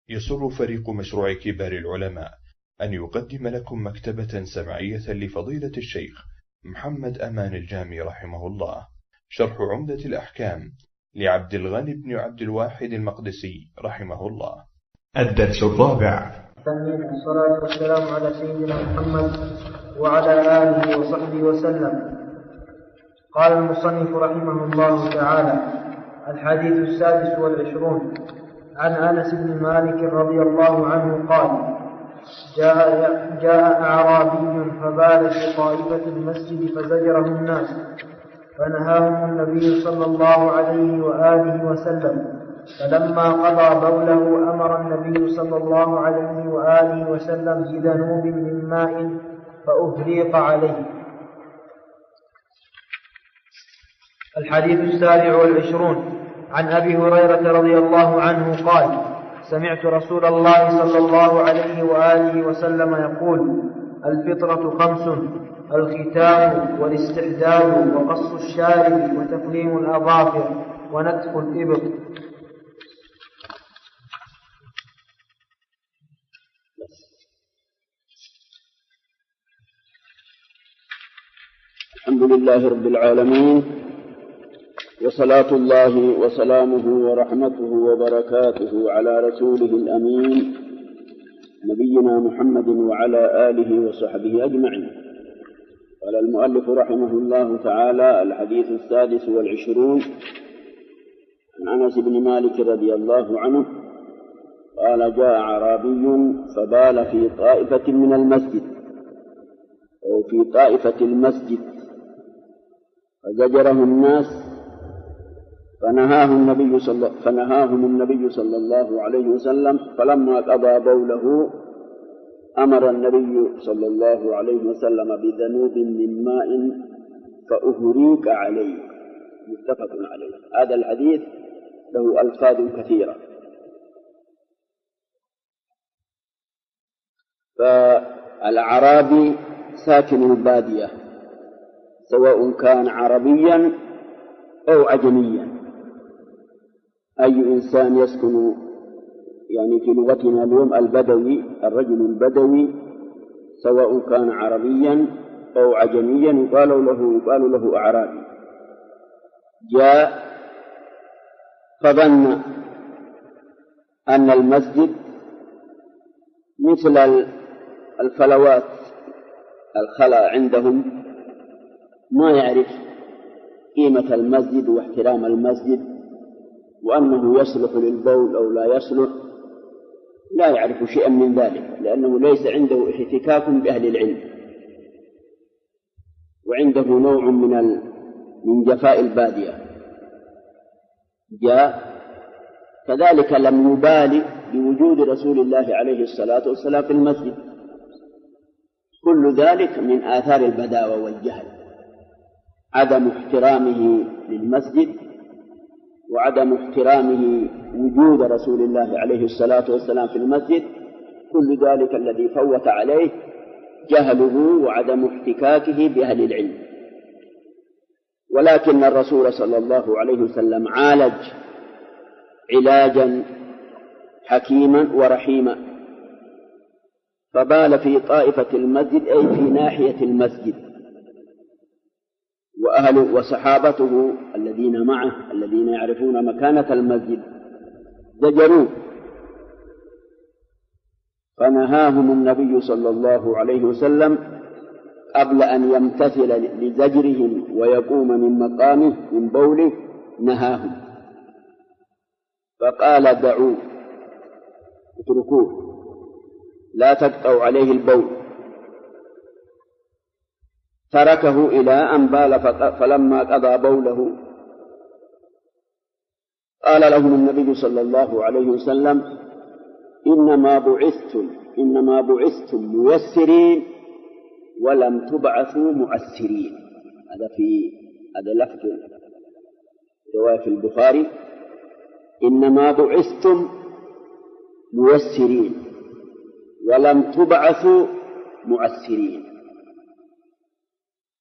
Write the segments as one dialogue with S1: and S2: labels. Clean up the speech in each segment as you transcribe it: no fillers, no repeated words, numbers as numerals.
S1: يسر فريق مشروع كبار العلماء أن يقدم لكم مكتبة سمعية لفضيلة الشيخ محمد أمان الجامي رحمه الله، شرح عمدة الأحكام لعبد الغني بن عبد الواحد المقدسي رحمه الله. الدرس الرابع.
S2: الصلاة والسلام على سيدنا محمد وعلى آله وصحبه وسلم. قال المصنف رحمه الله تعالى: الحديث 26 عن أنس بن مالك رضي الله عنه قال: جاء أعرابي فبال في طائفة المسجد فزجره الناس، فنهاهم النبي صلى الله عليه وآله وسلم، فلما قضى بوله أمر النبي صلى الله عليه وآله وسلم بذنوب من ماء فأهريق عليه. الحديث 27 عن أبي هريرة رضي الله عنه قال: سمعت رسول الله صلى الله عليه وآله وسلم يقول: الفطرة 5: الختان والاستحداد وقص الشارب وتقليم الأظافر ونتف الإبط.
S3: الحمد لله رب العالمين، وصلاة الله وسلامه ورحمته وبركاته على رسوله الأمين نبينا محمد وعلى آله وصحبه أجمعين. قال المؤلف رحمه الله تعالى: الحديث 26 عن أنس بن مالك رضي الله عنه قال: جاء أعرابي فبال في طائفة من المسجد أو في طائفة المسجد فزجره الناس، فنهاهم النبي صلى الله عليه وسلم، فلما قضى بوله أمر النبي صلى الله عليه وسلم بذنوب من ماء فأهريق عليه. متفق عليه. هذا الحديث له ألفاظ كثيرة. فالأعرابي ساكن البادية، سواء كان عربيا أو عجميا. أي إنسان يسكن يعني في لغتنا اليوم البدوي، الرجل البدوي سواء كان عربيا أو عجميا يقال له أعرابي. جاء فظن أن المسجد مثل الفلوات، الخلاء عندهم، ما يعرف قيمة المسجد واحترام المسجد، وأنه يصلح للبول أو لا يصلح، لا يعرف شيئا من ذلك، لأنه ليس عنده احتكاك بأهل العلم، وعنده نوع من جفاء البادية. جاء كذلك لم يبالي بوجود رسول الله عليه الصلاة والسلام في المسجد. كل ذلك من آثار البداوة والجهل، عدم احترامه للمسجد وعدم احترامه وجود رسول الله عليه الصلاة والسلام في المسجد. كل ذلك الذي فوت عليه جهله وعدم احتكاكه بأهل العلم. ولكن الرسول صلى الله عليه وسلم عالج علاجا حكيما ورحيما، فبال في طائفة المسجد أي في ناحية المسجد، وأهله وصحابته الذين معه الذين يعرفون مكانة المسجد زجروه، فنهاهم النبي صلى الله عليه وسلم قبل أن يمتثل لزجرهم ويقوم من مقامه من بوله، نهاهم فقال: دعوه، اتركوه، لا تقطعوا عليه البول. تركه إلى أن بال، فلما قضى بوله قال لهم النبي صلى الله عليه وسلم: إنما بعثتم ميسرين ولم تبعثوا معسرين. هذا لفظ رواية في البخاري: إنما بعثتم ميسرين ولم تبعثوا معسرين.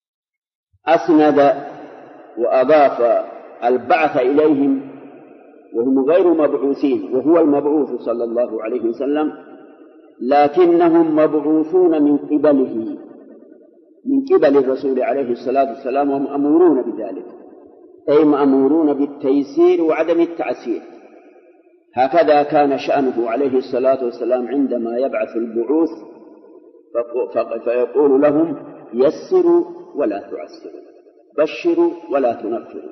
S3: أسند وأضاف البعث إليهم وهم غير مبعوثين وهو المبعوث صلى الله عليه وسلم، لكنهم مبعوثون من قبله، من قبل الرسول عليه الصلاة والسلام، ومأمورون بذلك، أي مأمورون بالتيسير وعدم التعسير. هكذا كان شأنه عليه الصلاة والسلام عندما يبعث البعوث، فيقول لهم: يسروا ولا تعسروا، بشروا ولا تنفروا.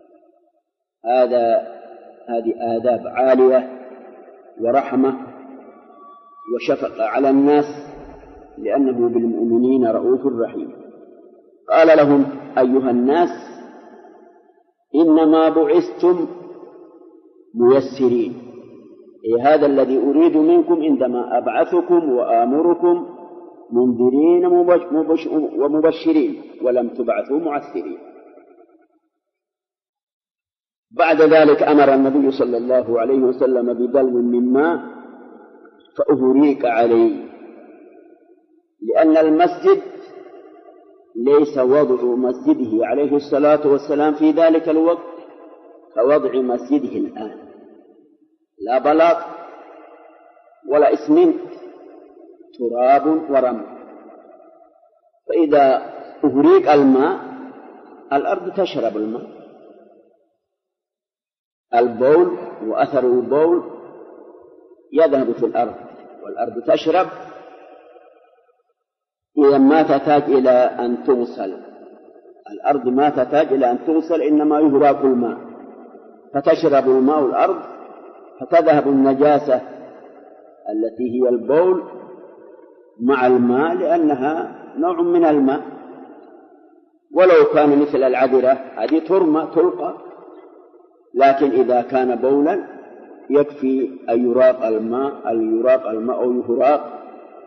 S3: هذه آداب عالية ورحمة وشفقة على الناس، لأنه بالمؤمنين رؤوف رحيم. قال لهم: أيها الناس، إنما بعثتم ميسرين، أي هذا الذي أريد منكم عندما أبعثكم وآمركم، منذرين ومبشرين، ولم تبعثوا معسرين. بعد ذلك أمر النبي صلى الله عليه وسلم بدلو من ماء فأهريق عليه، لأن المسجد ليس وضع مسجده عليه الصلاة والسلام في ذلك الوقت كوضع مسجده الآن، لا بلاط ولا إسمنت، تراب ورمل. فإذا أهريق الماء الأرض تشرب الماء، البول وأثر البول يذهب في الأرض والأرض تشرب. إذا ما تحتاج إلى أن تغسل الأرض، ما تحتاج إلى أن تغسل، إنما يهراق الماء فتشرب الماء الأرض، فتذهب النجاسة التي هي البول مع الماء، لأنها نوع من الماء، ولو كان مثل العذرة هذه ترمى تلقى، لكن إذا كان بولا يكفي أن يراق الماء، أو يهراق،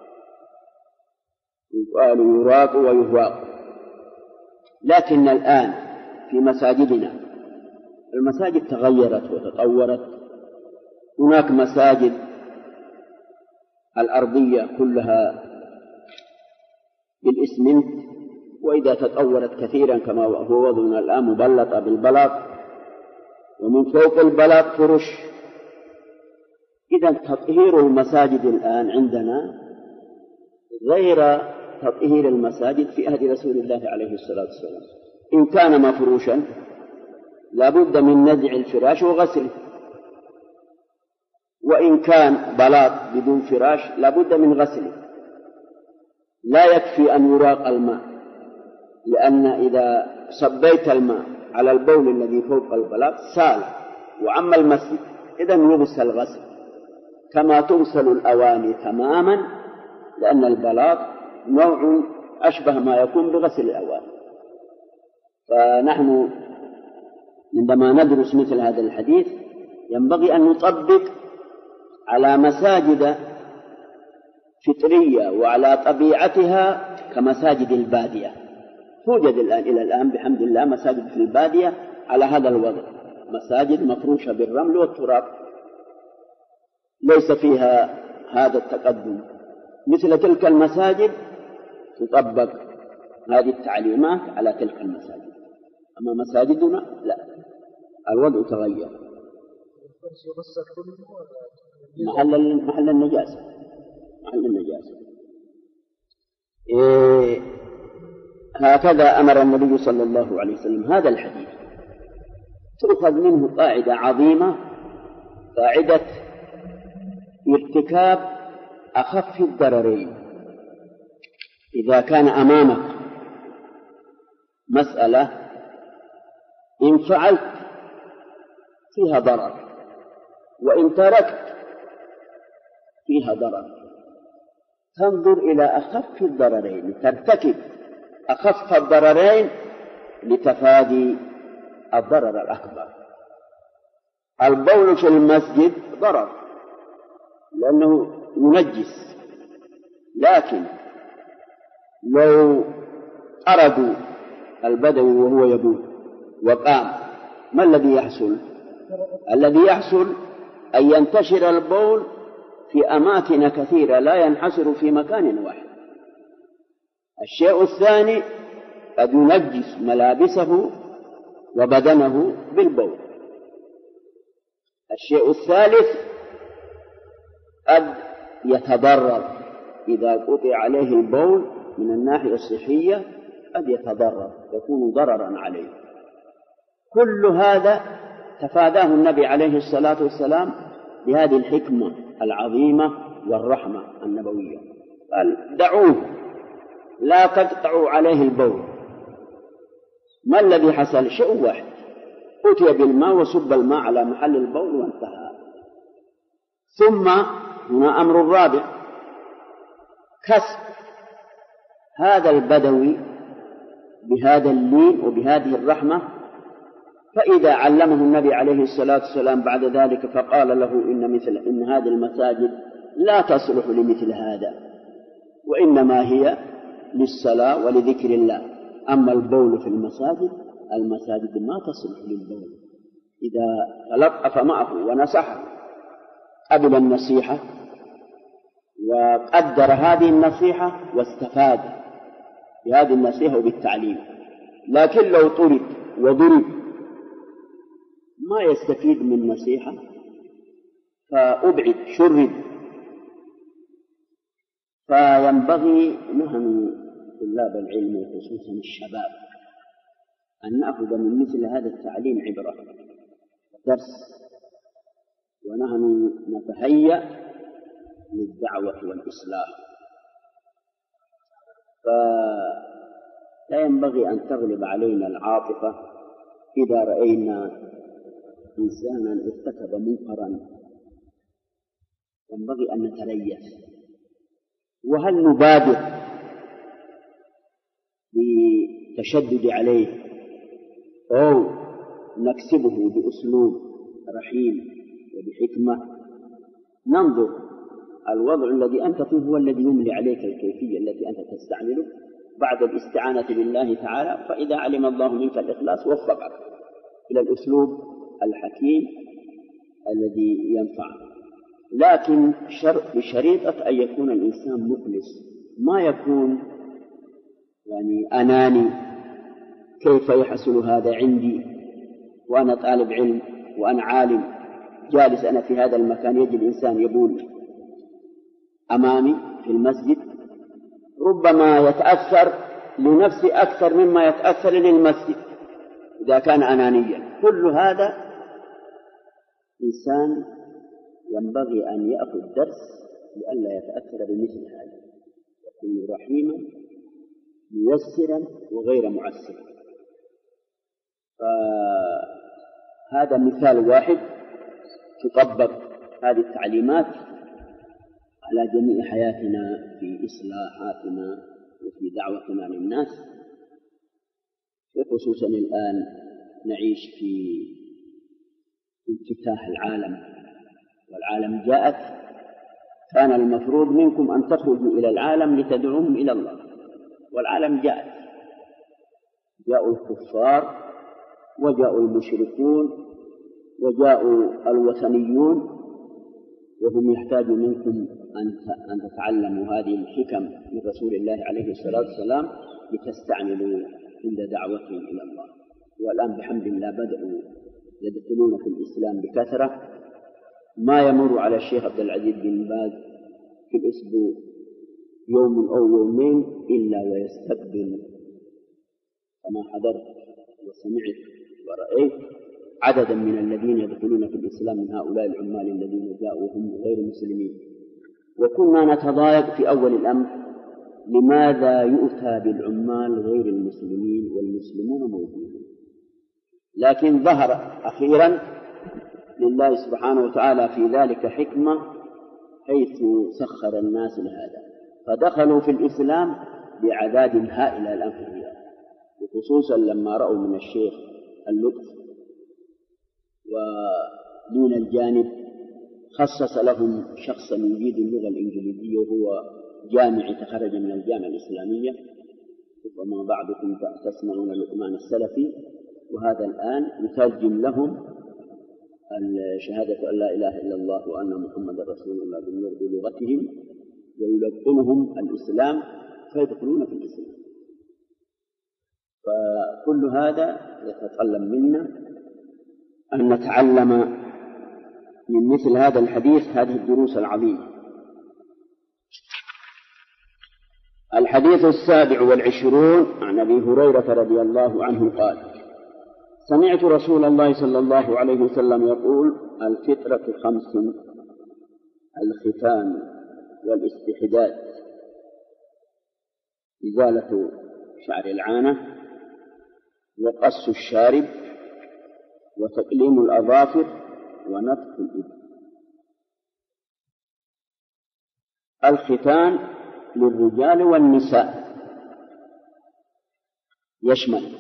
S3: يقال يراق ويهراق. لكن الآن في مساجدنا المساجد تغيرت وتطورت، هناك مساجد الأرضية كلها بالإسمنت، وإذا تطورت كثيرا كما هو وضعنا الآن مبلطة بالبلاط، ومن فوق البلاط فرش. إذا تطهير المساجد الآن عندنا غير تطهير المساجد في عهد رسول الله عليه الصلاة والسلام. إن كان مفروشا لا بد من نزع الفراش وغسله، وإن كان بلاط بدون فراش لا بد من غسله. لا يكفي أن يراق الماء، لأن إذا صبيت الماء على البول الذي فوق البلاط سال وعم المسجد، إذن يغسل غسل كما تغسل الأواني تماما، لأن البلاط نوع أشبه ما يكون بغسل الأواني. فنحن عندما ندرس مثل هذا الحديث ينبغي أن نطبق على مساجد فطرية وعلى طبيعتها كمساجد البادية. توجد الآن إلى الآن بحمد الله مساجد في البادية على هذا الوضع، مساجد مفروشة بالرمل والتراب، ليس فيها هذا التقدم. مثل تلك المساجد تطبق هذه التعليمات على تلك المساجد، أما مساجدنا لا، الوضع تغير. محل النجاسة هكذا أمر النبي صلى الله عليه وسلم. هذا الحديث تؤخذ منه قاعدة عظيمة، قاعدة ارتكاب أخف الضررين. إذا كان أمامك مسألة إن فعلت فيها ضرر وإن تركت فيها ضرر، تنظر إلى أخف الضررين، ترتكب أخف الضررين لتفادي الضرر الأكبر. البول في المسجد ضرر لأنه ينجس، لكن لو أردوا البدوي وهو يبول وقام، ما الذي يحصل؟ الذي يحصل أن ينتشر البول في أماكن كثيرة، لا ينحصر في مكان واحد. الشيء الثاني قد ينجس ملابسه وبدنه بالبول. الشيء الثالث قد يتضرر إذا قطع عليه البول من الناحية الصحية، قد يتضرر، يكون ضررا عليه. كل هذا تفاداه النبي عليه الصلاة والسلام بهذه الحكمة العظيمة والرحمة النبوية. قال دعوه لا تقطعوا عليه البول. ما الذي حصل؟ شيء واحد، أتي بالماء وصب الماء على محل البول وانتهى. ثم هنا أمر الرابع، كسب هذا البدوي بهذا اللين وبهذه الرحمة. فإذا علمه النبي عليه الصلاة والسلام بعد ذلك فقال له إن هذه المساجد لا تصلح لمثل هذا، وإنما هي للصلاة ولذكر الله. أما البول في المساجد ما تصلح للبول. إذا تلطف معه ونصحه قبل النصيحة وقدر هذه النصيحة واستفاد بهذه النصيحة وبالتعليم، لكن لو طرد وضرب ما يستفيد من نصيحة، فأبعد شرد. فينبغي نحن طلاب العلم وخصوصا الشباب أن نأخذ من مثل هذا التعليم عبرة درس، ونحن نتهيأ للدعوة والإصلاح. فلا ينبغي أن تغلب علينا العاطفة إذا رأينا إنسانا ارتكب منكرا، ينبغي أن نتريث. وهل نبادر بالتشدد عليه أو نكسبه بأسلوب رحيم وبحكمة؟ ننظر الوضع الذي أنت فيه هو الذي يملي عليك الكيفية التي أنت تستعمله بعد الاستعانة بالله تعالى. فإذا علم الله منك الإخلاص وفقك إلى الأسلوب الحكيم الذي ينفع. لكن بشريطة أن يكون الإنسان مخلص، ما يكون أناني، كيف يحصل هذا عندي وأنا طالب علم وأنا عالم جالس أنا في هذا المكان، يجي الإنسان يبول أمامي في المسجد، ربما يتأثر لنفسي أكثر مما يتأثر للمسجد إذا كان أنانيا. كل هذا إنسان ينبغي أن يأخذ درس لئلا يتأثر بمثل هذا، يكون رحيما ميسرا وغير معسر. فهذا مثال واحد تطبق هذه التعليمات على جميع حياتنا في إصلاحاتنا وفي دعوتنا للناس. وخصوصا الآن نعيش في انفتاح العالم، والعالم جاءت، كان المفروض منكم أن تخرجوا إلى العالم لتدعوهم إلى الله، والعالم جاءت، جاءوا الكفار وجاءوا المشركون وجاءوا الوثنيون، وهم يحتاجوا منكم أن تتعلموا هذه الحكم من رسول الله عليه الصلاة والسلام لتستعملوا عند دعوتهم إلى الله. والآن بحمد الله بدأوا يدخلون في الإسلام بكثرة. ما يمر على الشيخ عبد العزيز بن باز في الأسبوع يوم أو يومين إلا ويستقبل، كما حضرت وسمعت ورأيت، عددا من الذين يدخلون في الإسلام من هؤلاء العمال الذين جاءوا هم غير مسلمين. وكنا نتضايق في أول الأمر لماذا يؤتى بالعمال غير المسلمين والمسلمون موجودون، لكن ظهر أخيرا لله سبحانه وتعالى في ذلك حكمة، حيث سخر الناس لهذا، فدخلوا في الإسلام بأعداد هائلة الآن في الرياض، وخصوصا لما رأوا من الشيخ اللطف ودون الجانب خصص لهم شخصا يجيد اللغة الإنجليزية وهو جامعي تخرج من الجامعة الإسلامية، وما بعضكم تسمعون لقمان السلفي، وهذا الآن يترجم لهم شهادة أن لا إله إلا الله وأن محمد رسول الله بلغتهم، ويلقنهم الإسلام فيدخلون في الإسلام. فكل هذا يتطلب منا أن نتعلم من مثل هذا الحديث هذه الدروس العظيمة. الحديث 27 عن أبي هريرة رضي الله عنه قال: سمعت رسول الله صلى الله عليه وسلم يقول: الفطرة 5: الختان والاستحداد، إزالة شعر العانة، وقص الشارب، وتقليم الأظافر، ونتف الإبط. الختان للرجال والنساء يشمل،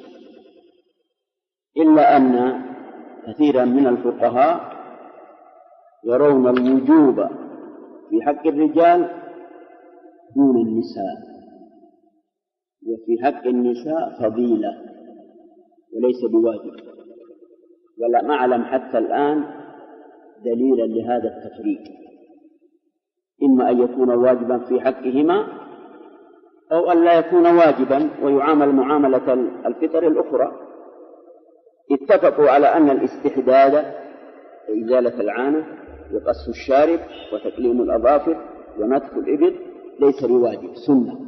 S3: إلا أن كثيرا من الفقهاء يرون الوجوب في حق الرجال دون النساء، وفي حق النساء فضيلة وليس بواجب، ولا أعلم حتى الآن دليلا لهذا التفريق، إما أن يكون واجبا في حقهما أو أن لا يكون واجبا ويعامل معاملة الفطر الأخرى. اتفقوا على أن الاستحداد إزالة العانة وقص الشارب وتقليم الأظافر ونتف الإبط ليس بواجب، سنة.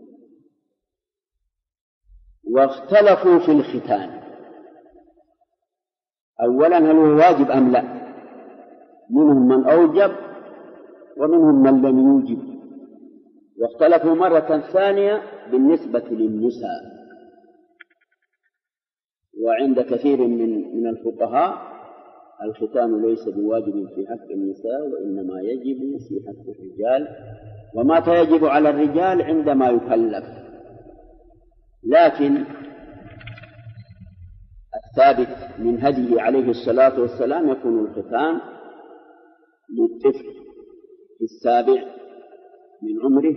S3: واختلفوا في الختان، أولا هل هو واجب أم لا؟ منهم من أوجب ومنهم من لم يوجب. واختلفوا مرة ثانية بالنسبة للنساء، وعند كثير من الفقهاء الختان ليس بواجب في حق النساء، وإنما يجب في حق الرجال، ومتى يجب على الرجال عندما يكلف. لكن الثابت من هديه عليه الصلاة والسلام يكون الختان للطفل في 7 من عمره،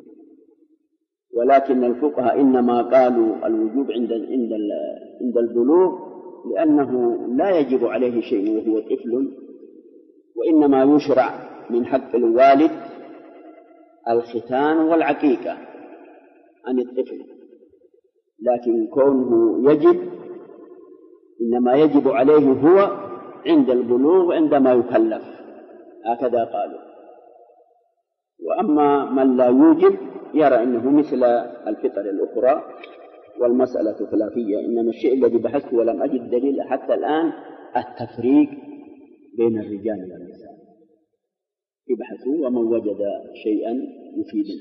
S3: ولكن الفقهاء إنما قالوا الوجوب عند البلوغ، لأنه لا يجب عليه شيء وهو طفل، وإنما يشرع من حق الوالد الختان والعقيقة عن الطفل، لكن كونه يجب إنما يجب عليه هو عند البلوغ عندما يكلف، هكذا قالوا. وأما من لا يوجب يرى أنه مثل الفطر الأخرى، والمسألة خلافية. إنما الشيء الذي بحثت ولم أجد دليل حتى الآن التفريق بين الرجال والنساء. ابحثوا ومن وجد شيئا يفيدنا.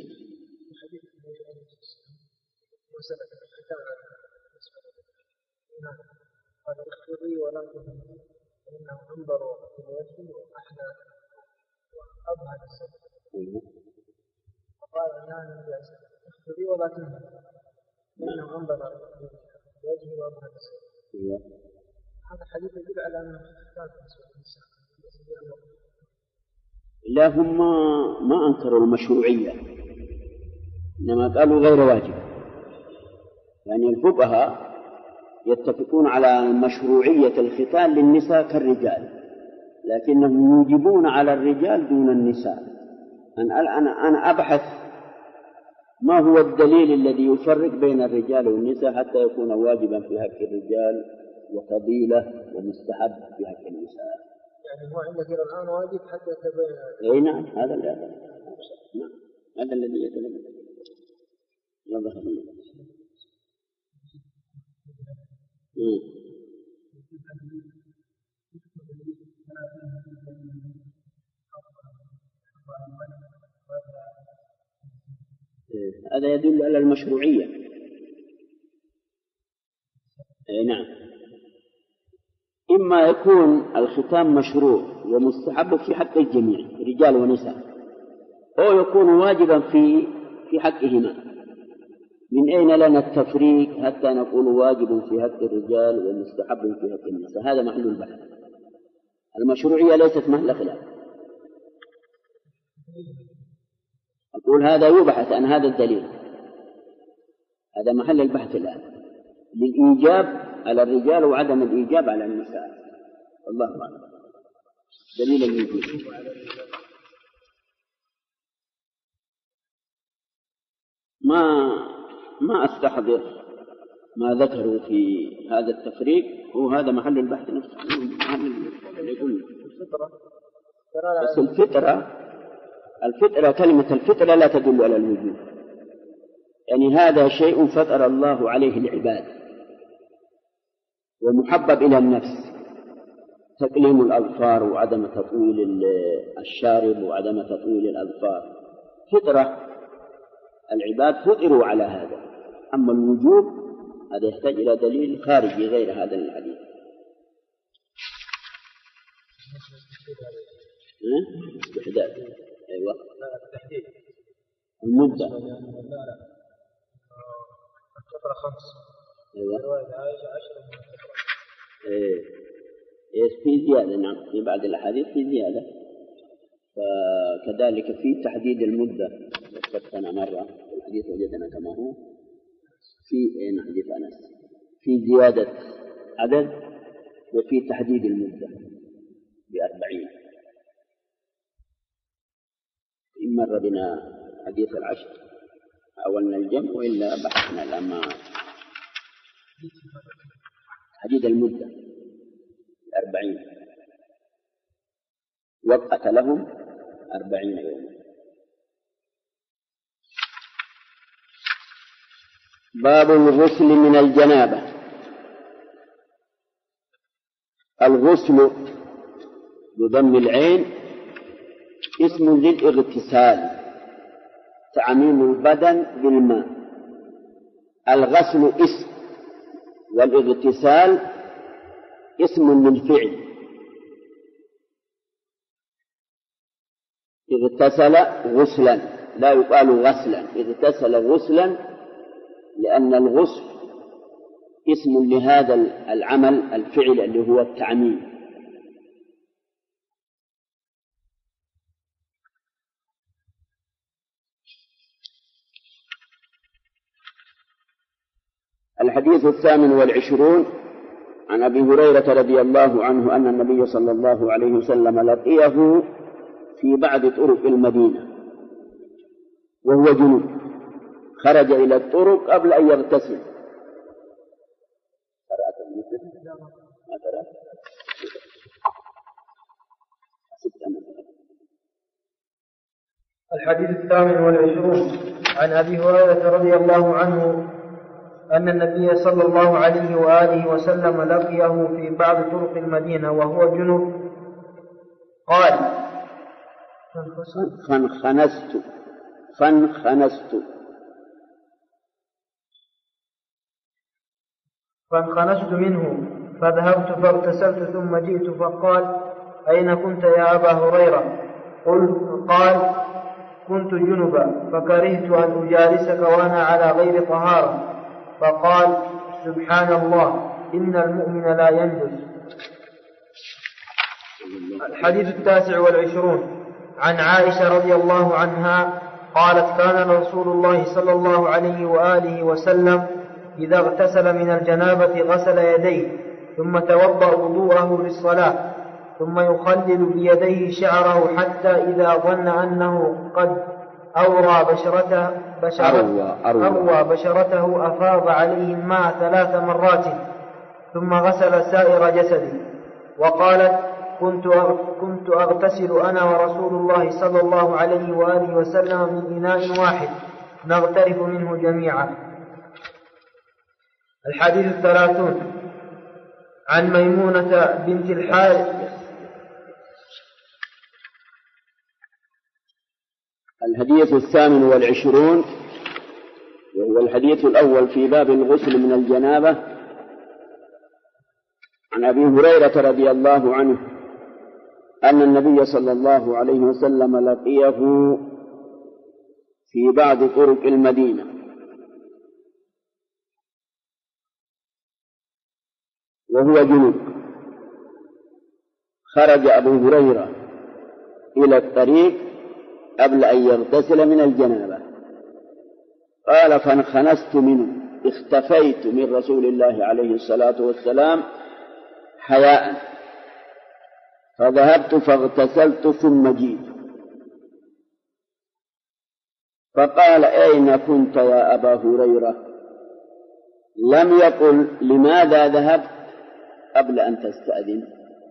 S2: قال: اخبري ولا تهمني فإنه أنظر في الوجه وأحلى وأبهى السبب. فقال: لا نجاز، اخبري ولا تهمني فإنه أنظر في الوجه وأبهى السبب. هذا الحديث يدل على أنه اختلاف بالنسبة للنساء.
S3: لا، هم ما أنكروا المشروعية، إنما قالوا غير واجب. يعني الفقهاء يتفقون على مشروعية الختان للنساء كالرجال، لكنهم يوجبون على الرجال دون النساء. أنا أبحث ما هو الدليل الذي يفرق بين الرجال والنساء حتى يكون واجبا في حق الرجال وفضيلة ومستحب في حق النساء.
S2: يعني هو عندك الآن واجب حتى يتبين.
S3: أي نعم، هذا الذي يتبين. يوضح لي. هذا يدل على المشروعية. نعم، إما يكون الختان مشروع ومستحب في حق الجميع رجال ونساء، أو يكون واجبا في حقهما. من أين لنا التفريق حتى نقول واجب في حق الرجال ومستحب في حق النساء؟ هذا محل البحث. المشروعية ليست محل خلاف. أقول هذا يبحث عن هذا الدليل، هذا محل البحث الآن، للإيجاب على الرجال وعدم الإيجاب على النساء. والله أعلم. دليل الوجوب. ما أستحضر ما ذكروا في هذا التفريق هو هذا محل البحث نفسه، محل اللي يقول. بس الفطرة كلمة الفطرة لا تدل على الوجود، يعني هذا شيء فطر الله عليه العباد ومحبب إلى النفس، تقليم الأظفار وعدم تطويل الشارب وعدم تطويل الأظفار، فطرة العباد فطروا على هذا. أما الوجود هذا يحتاج إلى دليل خارجي غير هذا الحديث. استحداث. أيوة. المدة.
S2: الفطرة 5.
S3: أيوة. في زيادة، نعم، في بعض الأحاديث في زيادة. فكذلك في تحديد المدة، ذكرتنا مرة الحديث وجدنا كما هو في حديث أنس، في زيادة عدد وفي تحديد المدة ب40. إن مر بنا حديث العشر حاولنا الجمع وإلا بحثنا الأما تحديد المدة 40 وقت لهم 40 يوما. باب الغسل من الجنابة. الغسل بضم العين اسم للاغتسال، تعميم البدن بالماء. الغسل اسم والاغتسال اسم للفعل. اغتسل غسلا، لا يقال غسلا، اغتسل غسلا، لأن الغسل اسم لهذا العمل الفعل اللي هو التعميم. الحديث 28 عن أبي هريرة رضي الله عنه أن النبي صلى الله عليه وسلم لقيه في بعض طرق المدينة وهو جنوب، خرج إلى الطرق قبل أن يغتسل.
S2: الحديث 28 عن أبي هريرة رضي الله عنه أن النبي صلى الله عليه وآله وسلم لقيه في بعض طرق المدينة وهو جنوب، قال: فانخنست منه فذهبت فاغتسلت ثم جئت فقال: أين كنت يا أبا هريرة؟ قال: كنت جنبا فكرهت أن أجالسك وأنا على غير طهارة. فقال: سبحان الله، إن المؤمن لا ينجس. الحديث 29 عن عائشة رضي الله عنها قالت: كان رسول الله صلى الله عليه وآله وسلم إذا اغتسل من الجنابة غسل يديه ثم توضأ وضوءه للصلاة، ثم يخلل بيديه شعره حتى إذا ظن أنه قد أروى بشرته أفاض عليه الماء 3 مرات ثم غسل سائر جسده. وقالت: كنت أغتسل أنا ورسول الله صلى الله عليه وآله وسلم من إناء واحد نغترف منه جميعا. الحديث 30 عن ميمونة بنت الحارث.
S3: الحديث 28 وهو الحديث الأول في باب الغسل من الجنابة عن أبي هريرة رضي الله عنه أن النبي صلى الله عليه وسلم لقيه في بعض طرق المدينة وهو جنوب. خرج أبو هريرة إلى الطريق قبل أن يغتسل من الجنابة. قال: فانخنست منه، اختفيت من رسول الله عليه الصلاة والسلام حياء، فذهبت فاغتسلت ثم جئت. فقال: أين كنت يا أبا هريرة؟ لم يقل لماذا ذهبت قبل أن تستأذن.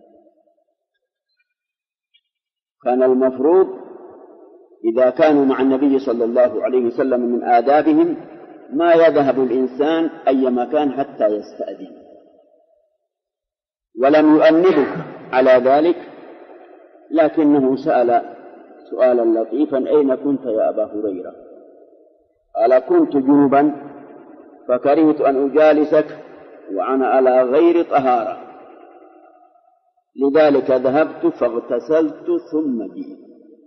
S3: كان المفروض إذا كانوا مع النبي صلى الله عليه وسلم من آدابهم ما يذهب الإنسان أي مكان حتى يستأذن، ولم يؤنبه على ذلك، لكنه سأل سؤالا لطيفا: أين كنت يا أبا هريرة؟ قال: كنت جنبا فكرهت أن أجالسك وأنا على غير طهارة، لذلك ذهبت فاغتسلت ثم جئت.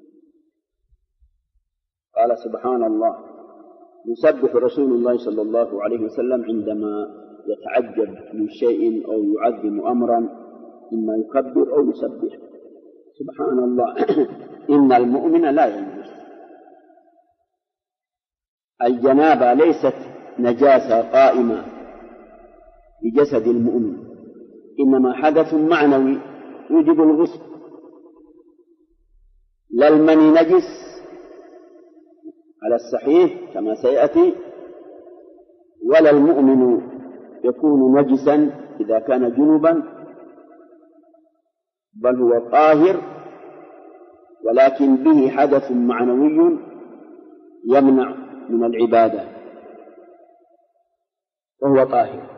S3: قال: سبحان الله، يسبح رسول الله صلى الله عليه وسلم عندما يتعجب من شيء أو يعظم أمرا، إما يكبر أو يسبح. سبحان الله. إن المؤمن لا ينجس. الجنابة ليست نجاسة قائمة بجسد المؤمن، إنما حدث معنوي يوجب الغسل. لا المني نجس على الصحيح كما سيأتي، ولا المؤمن يكون نجسا إذا كان جنبا، بل هو طاهر، ولكن به حدث معنوي يمنع من العبادة وهو طاهر.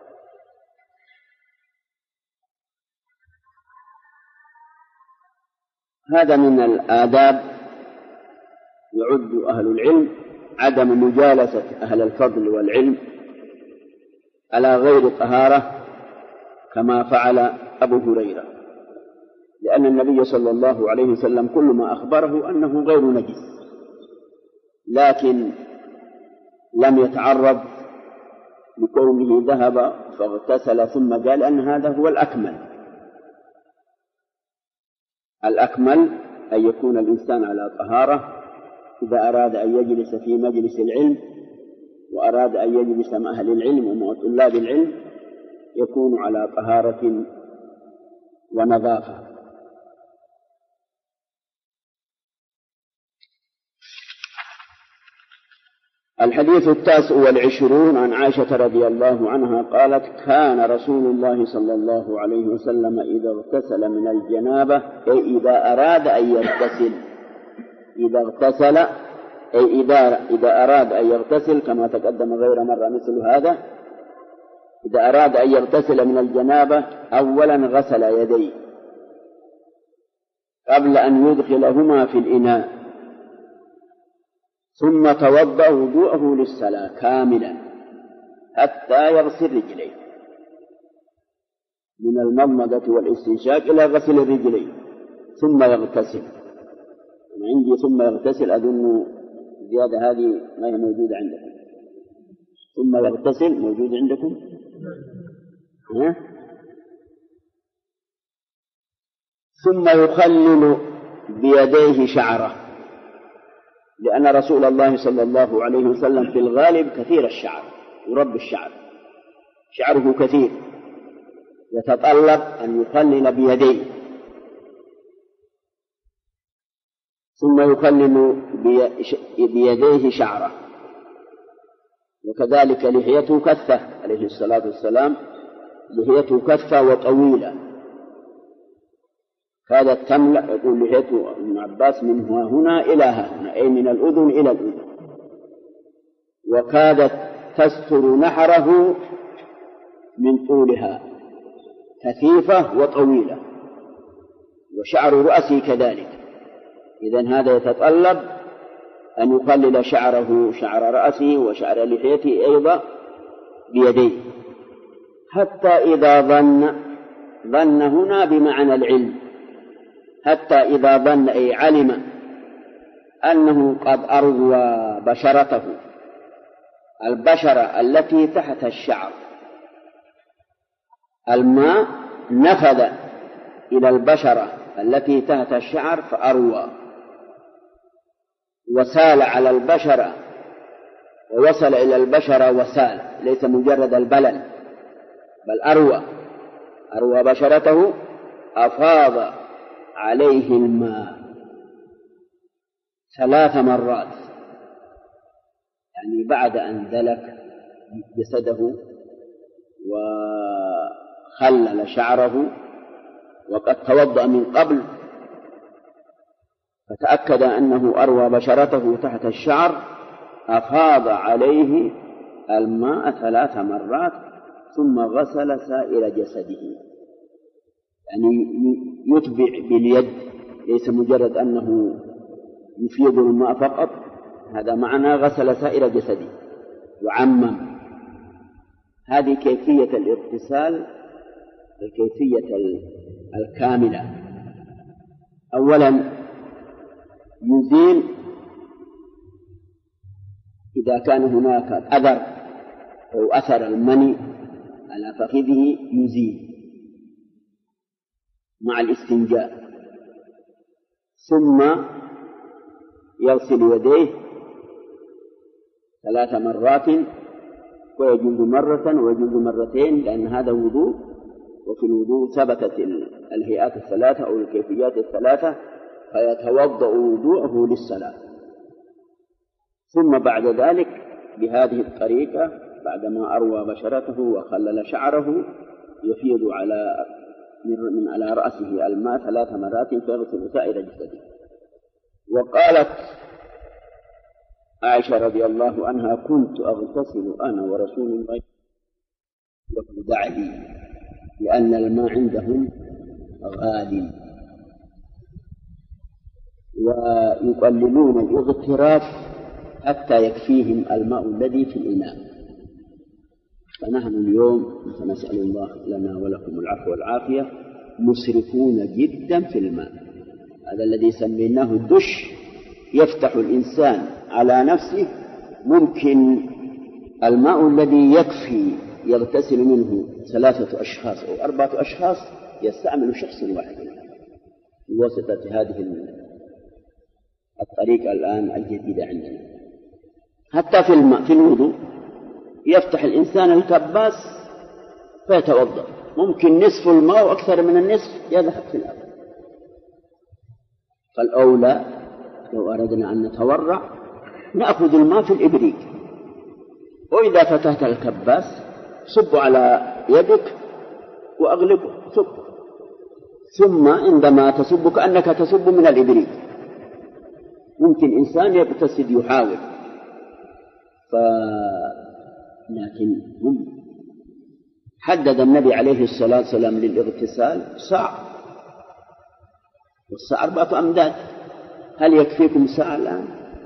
S3: هذا من الآداب يعد أهل العلم عدم مجالسة أهل الفضل والعلم على غير طهارة كما فعل أبو هريرة، لأن النبي صلى الله عليه وسلم كل ما أخبره أنه غير نجس، لكن لم يتعرض لكونه ذهب فاغتسل ثم قال أن هذا هو الأكمل. الأكمل أن يكون الإنسان على طهارة إذا أراد أن يجلس في مجلس العلم وأراد أن يجلس مع أهل العلم ومع طلاب العلم، يكون على طهارة ونظافة. الحديث 29 عن عائشة رضي الله عنها قالت: كان رسول الله صلى الله عليه وسلم إذا اغتسل من الجنابة، أي إذا أراد أن يغتسل، إذا اغتسل أي إذا أراد أن يغتسل، كما تقدم غير مرة مثل هذا. إذا أراد أن يغتسل من الجنابة أولا غسل يديه قبل أن يدخلهما في الإناء، ثم توضأ وضوءه للصلاة كاملا حتى يغسل رجليه، من المضمضة والاستنشاق إلى غسل الرجلين، ثم يغتسل. عندي ثم يغتسل، أظن الزيادة هذه ما هي موجودة عندكم. ثم يغتسل موجود عندكم؟ ثم يخلل بيديه شعره، لأن رسول الله صلى الله عليه وسلم في الغالب كثير الشعر، يربي الشعر، شعره كثير، يتطلب أن يخلل بيديه. ثم يخلل بيديه شعره، وكذلك لحيته كثة عليه الصلاة والسلام، لحيته كثة وطويلة، هذا تملأ، يقول لحيته ابن عباس من هنا إلى هنا، أي من الأذن إلى الأذن، وكادت تستر نحره من طولها، كثيفة وطويلة، وشعر رأسه كذلك. إذن هذا يتطلب أن يخلل شعره، شعر رأسه وشعر لحيته أيضا بيديه، حتى إذا ظن هنا بمعنى العلم، حتى إذا ظن أي علم أنه قد أروى بشرته، البشرة التي تحت الشعر، الماء نفذ إلى البشرة التي تحت الشعر فأروى، وسال على البشرة ووصل إلى البشرة وسال، ليس مجرد البلل، بل أروى بشرته، أفاض عليه الماء 3 مرات، يعني بعد أن دلك جسده وخلل شعره وقد توضأ من قبل فتأكد أنه أروى بشرته تحت الشعر، أفاض عليه الماء 3 مرات ثم غسل سائر جسده، يعني يتبع باليد، ليس مجرد أنه يفيض الماء فقط، هذا معنى غسل سائر جسده وعمم. هذه كيفية الاغتسال، الكيفية الكاملة. أولا يزيل إذا كان هناك أثر أو أثر المني على فخذه يزيل مع الاستنجاء، ثم يغسل يديه 3 مرات، ويجوز مرة ويجوز مرتين، لأن هذا وضوء، وفي الوضوء ثبتت الهيئات الثلاثة أو الكيفيات الثلاثة، فيتوضأ وضوءه للصلاة. ثم بعد ذلك بهذه الطريقة بعدما أروى بشرته وخلل شعره يفيض من على رأسه الماء 3 مرات فيغسل سائر جسده. وقالت عائشة رضي الله عنها: كنت أغتسل أنا ورسول الله بعدي، لأن الماء عندهم غالي، ويقللون الاغتراف حتى يكفيهم الماء الذي في الإناء. فنحن اليوم نسأل الله لنا ولكم العفو والعافية مسرفون جدا في الماء، هذا الذي سميناه الدش، يفتح الإنسان على نفسه، ممكن الماء الذي يكفي يغتسل منه 3 أشخاص أو 4 أشخاص يستعمل شخص واحد بواسطة هذه الطريقة الآن الجديدة عندنا. حتى في الماء في الوضوء يفتح الإنسان الكباس فيتوضأ، ممكن نصف الماء وأكثر من النصف يذهب في الأرض. فالأولى لو أردنا أن نتورع نأخذ الماء في الإبريق، وإذا فتحت الكباس صب على يدك وأغلقه، صب، ثم عندما تصب كأنك تصب من الإبريق. ممكن إنسان يغتسل يحاول، لكن حدد النبي عليه الصلاة والسلام للاغتسال ساعة، والساعة 4 أمداد. هل يكفيكم ساعة الآن؟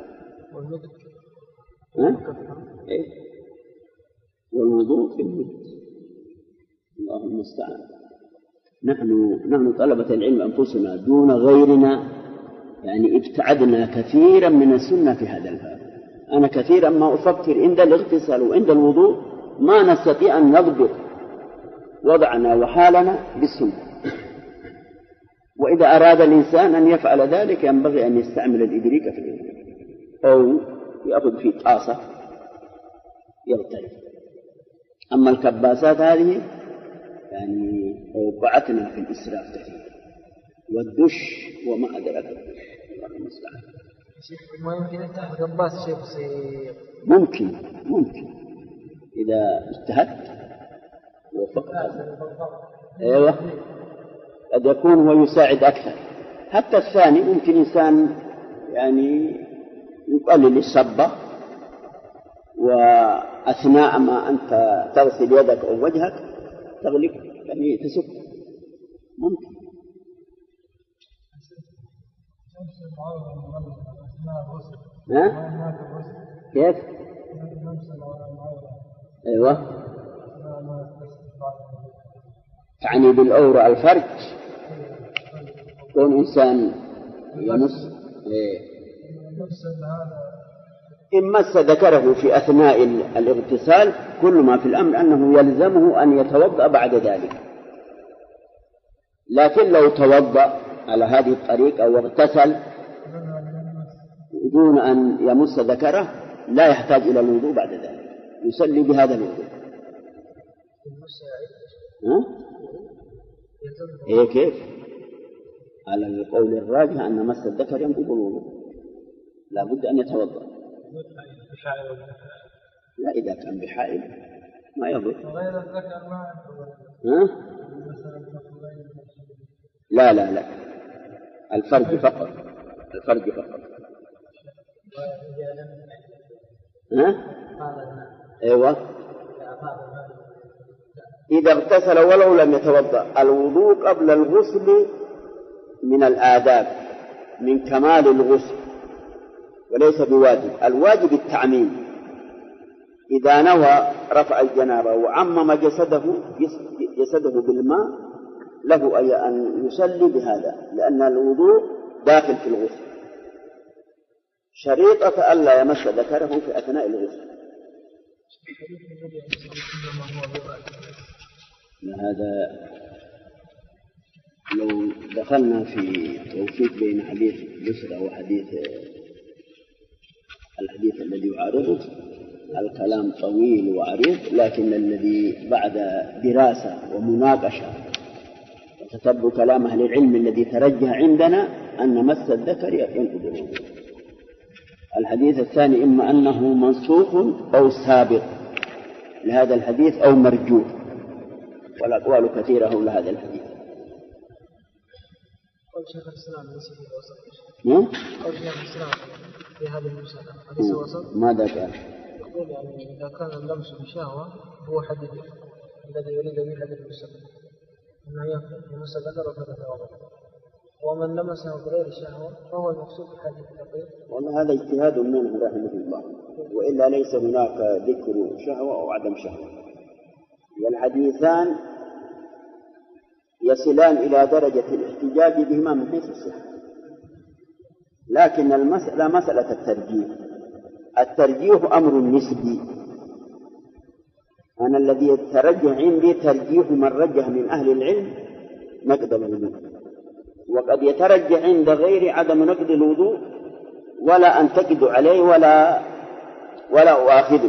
S3: إيه؟ والوضوء في المد، الله المستعان. نحن طلبة العلم أنفسنا دون غيرنا، يعني ابتعدنا كثيرا من السنة في هذا الباب. أنا كثيرا ما أفكر عند الاغتسال وعند الوضوء ما نستطيع أن نضبط وضعنا وحالنا بالسنة. وإذا أراد الإنسان أن يفعل ذلك ينبغي أن يستعمل الإبريق في الإبريق، أو يأخذ في طاسة يغترف. أما الكباسات هذه يعني وقعتنا في الإسراف كثيرا، والدش وما أدرك الدش، الله المستعان.
S2: ما يمكن أن تأخذ كباس شيء بسيط؟
S3: ممكن إذا اجتهدت وفقت. أيوة، قد يكون هو يساعد أكثر. حتى الثاني ممكن إنسان يعني يقلل الصبة، وأثناء ما أنت تغسل يدك أو وجهك تغلق، يعني تسك، ممكن. كيف؟ أيوة، يعني بالأورة الفرج، كون إنسان يمس إن مس ذكره في أثناء الاغتسال، كل ما في الأمر أنه يلزمه أن يتوضأ بعد ذلك. لكن لو توضأ على هذه الطريقة واغتسل دون أن يمس ذكره لا يحتاج إلى الوضوء بعد ذلك، يصلي بهذا الوضوء. إيه كيف؟ على القول الراجح أن مس الذكر ينقض الوضوء، لا بد أن يتوضأ. لا، إذا كان بحائل ما يضر.
S2: غير الذكر ما
S3: ها؟ لا لا لا، الفرج فقط، الفرج فقط. ها؟ ايوه. إذا اغتسل ولو لم يتوضأ، الوضوء قبل الغسل من الآداب، من كمال الغسل، وليس بواجب. الواجب التعميم. إذا نوى رفع الجنابة وعمم جسده بالماء له أن يصلي بهذا، لأن الوضوء داخل في الغسل. شريطة ألا يمس ذكره في أثناء الغسل. هذا لو دخلنا في توفيق بين حديث بسرى وحديث الحديث الذي يعارضه، الكلام طويل وعريض، لكن الذي بعد دراسة ومناقشة وتتبع كلام أهل العلم الذي ترجح عندنا أن مس الذكر ينقض الوضوء. الحديث الثاني إما أنه منسوخ أو سابق لهذا الحديث أو مرجوح، والأقوال كثيرة حول هذا الحديث.
S2: قول شيخ الإسلام ليس فيه وسط. قول شيخ الإسلام في هذه المسألة ليس وسط.
S3: ماذا قال؟
S2: يقول يعني إذا كان اللمس بشهوة هو حديث الذي يريد به حديث المسألة أنه يمس ذكر وكذا توضأ، ومن لمسه بغير شهوة فهو المقصود بحديث التقييد.
S3: والله هذا اجتهاد منه رحمه الله، وإلا ليس هناك ذكر شهوة أو عدم شهوة، والحديثان يصلان إلى درجة الاحتجاج بهما من حيث الصحة، لكن المسألة مسألة الترجيح. الترجيح أمر نسبي. أنا الذي يترجح عندي ترجيح من رجح من أهل العلم نقض الوضوء، وقد يترجح عند غير عدم نقض الوضوء ولا أنتقد عليه ولا أؤاخذه،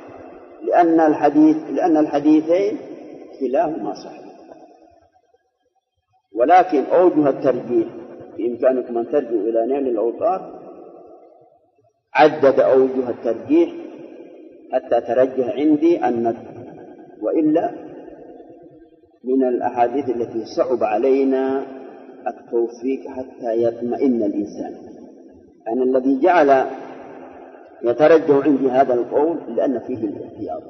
S3: لأن الحديثين كلاهما صحيح. ولكن أوجه الترجيح بإمكانكم أن ترجعوا إلى نيل الأوطار، عدد أوجه الترجيح حتى ترجح عندي النقض. وإلا من الأحاديث التي صعب علينا التوفيق حتى يطمئن الإنسان. أنا الذي جعل يترجح عندي هذا القول لأن فيه الاحتياط.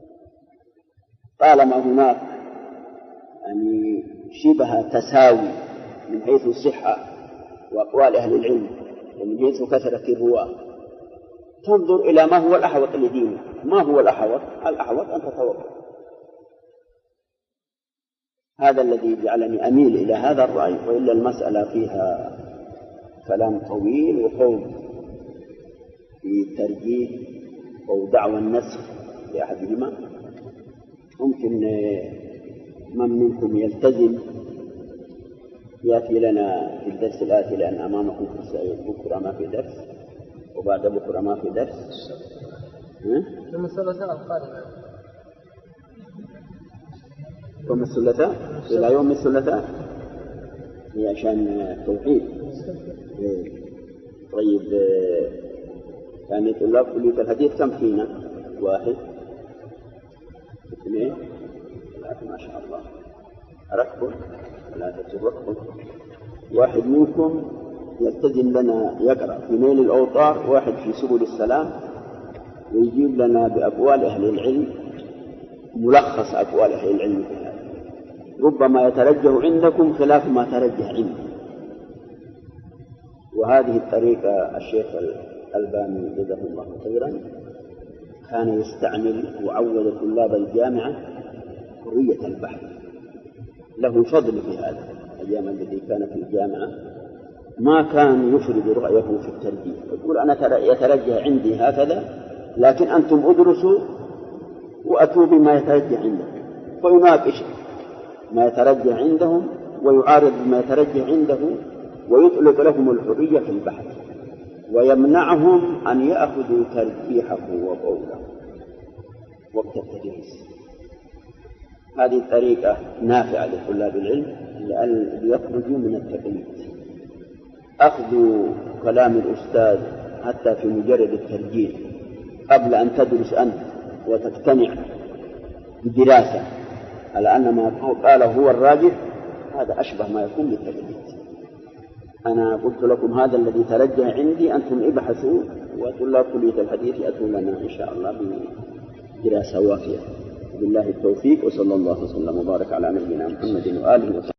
S3: طالما هناك يعني شبه تساوي من حيث الصحة وأقوال أهل العلم ومن حيث كثرة الرواة، تنظر إلى ما هو الأحوط لدينك. ما هو الأحوط؟ الأحوط أن تتوضأ. هذا الذي جعلني أميل إلى هذا الرأي، وإلا المسألة فيها كلام طويل وقول في ترجيح أو دعوى النسخ لأحدهما. ممكن من منكم يلتزم يأتي لنا في الدرس الآتي، لأن أمامكم بكرة ما في درس وبعد بكرة ما في درس.
S2: يوم الثلاثاء القادم.
S3: يوم الثلاثاء إلى يوم الثلاثاء هي عشان التوحيد. طيب يعني طلاب كلية الحديث كم فينا؟ 1 2 3 ما شاء الله. ركبوا 3 ركبوا. واحد منكم يلتزم لنا يقرأ في نيل الأوطار، واحد في سبل السلام، ويجيب لنا بأقوال أهل العلم ملخص أقوال أهل العلم في هذا. ربما يترجح عندكم خلاف ما ترجح عندي. وهذه الطريقة الشيخ الألباني جزاه الله خيرا كان يستعمل وعود طلاب الجامعة حرية البحث. له فضل في هذا. الأيام التي كان في الجامعة ما كان يفرد رأيه في الترجيح، يقول أنا يترجح عندي هكذا، لكن أنتم أدرسوا وأتوا بما يترجح عندكم، فيناقش ما يترجح عندهم ويعارض ما يترجح عنده، ويطلق لهم الحرية في البحث، ويمنعهم أن يأخذوا ترجيحه وقوله وقت التدريس. هذه الطريقة نافعة لطلاب العلم ليخرجوا من التقليد. أخذوا كلام الأستاذ حتى في مجرد الترجيح قبل أن تدرس أنت وتقتنع بدراسة على أن ما قاله هو الراجح، هذا أشبه ما يكون بالتجديد. أنا قلت لكم هذا الذي ترجح عندي، أنتم ابحثوا وطلاب كلية الحديث يأتون لنا إن شاء الله بدراسة وافية. بالله التوفيق، وصلى الله وسلم وبارك على نبينا محمد وآله وصحبه.